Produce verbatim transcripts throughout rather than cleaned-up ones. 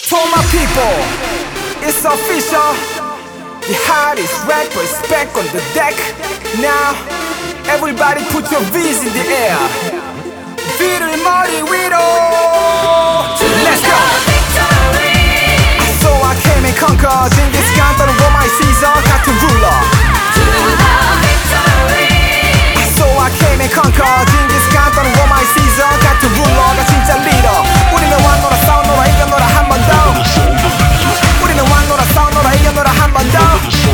To my people, it's official. The hottest rapper is back on the deck. Now, everybody put your V's in the air. V를 머리 위로. Let's go. So I came and conquered. Genghis Khan 또는 로마의 시절 같은 ruler. So I came and conquered. Genghis Khan 또는 로마의 시절 같은 ruler가 진짜 리더. 우리는 완노라 싸우노라 이겨노라 한 번 더. 우리는 완노라 싸우노라 이겨노라 한 번 더.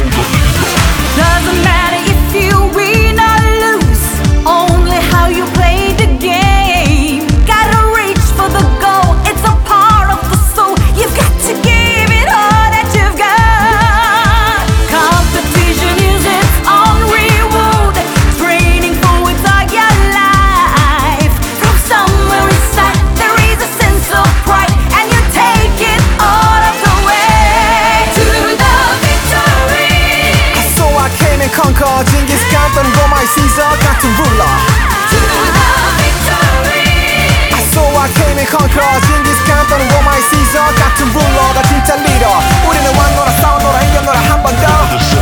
Doesn't matter if you win or lose, only how you play the game. Gotta reach for the goal, it's a part of the soul. You've got to give it all that you've got. Competition is its own reward. Training for it all your life. From somewhere inside there is a sense of pride, and you take it all of the way to the victory. So I came and conquered. Genghis Khan 또는 로마의 시절 같은 ruler. To the victory. So I came and conquered. Genghis Khan 또는 로마의 시절 같은 ruler가 진짜 리더. 우리는 완노라 싸우노라 이겨노라 한 번 더.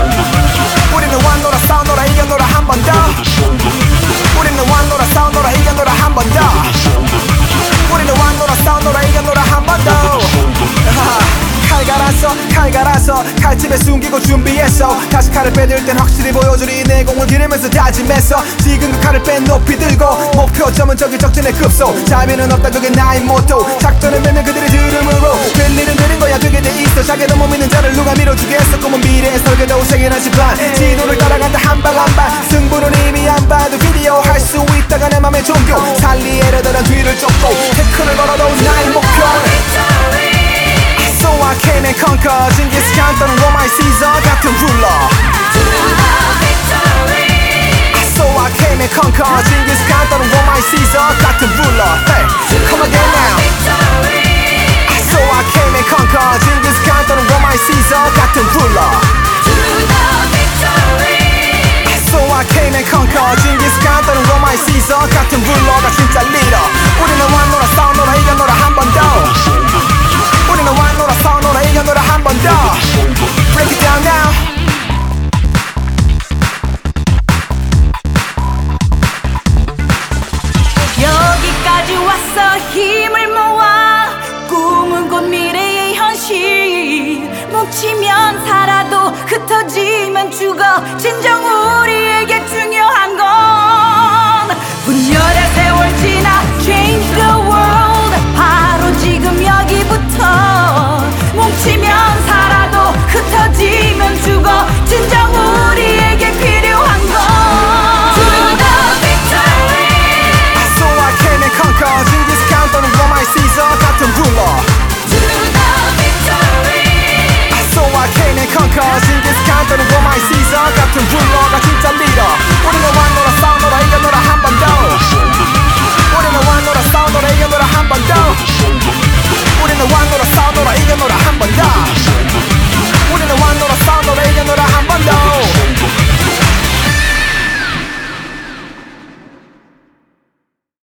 우리는 완노라 싸우노라 이겨노라 한 번 더. 우리는 완노라 싸우노라 이겨노라 한 번 더. 우리는 완노라 싸우노라 이겨노라 한 번 더. 칼 갈았어 칼 갈아서 칼집에 숨기고 준비했어. 다시 칼을 빼들 땐 확실히 보여주리. 내 공을 기르면서 다짐했어. 지금 그 칼을 뺀 높이 들고 목표점은 저기 적진의 급소. 자비는 없다 그게 나의 모토. 작전을 매면 그들의 들음으로 될 일은 되는 거야 그게 돼 있어. 자기도 못 믿는 자를 누가 밀어주겠어. 꿈은 미래의 설계도 생겨나지 반. 지도를 따라간다 한 발 한 발. 승부는 이미 안 봐도 비디오 할 수 있다가 내 맘의 종교. 살리에려 들은 뒤를 쫓고 태클을 걸어도 나의 목표는. So I came and conquered. Genghis Khan 또는 로마의 시절 같은 ruler. To the victory. So I came and conquered. Genghis Khan 또는 로마의 시절 같은 ruler. Hey, come again now. So I came and conquered. Genghis Khan 또는 로마의 시절 같은 ruler. To the victory. So I came and conquered. Genghis Khan 또는 로마의 시절 같은 ruler가 진짜 리더. 우리는 완노라 싸우노라 이겨노라 한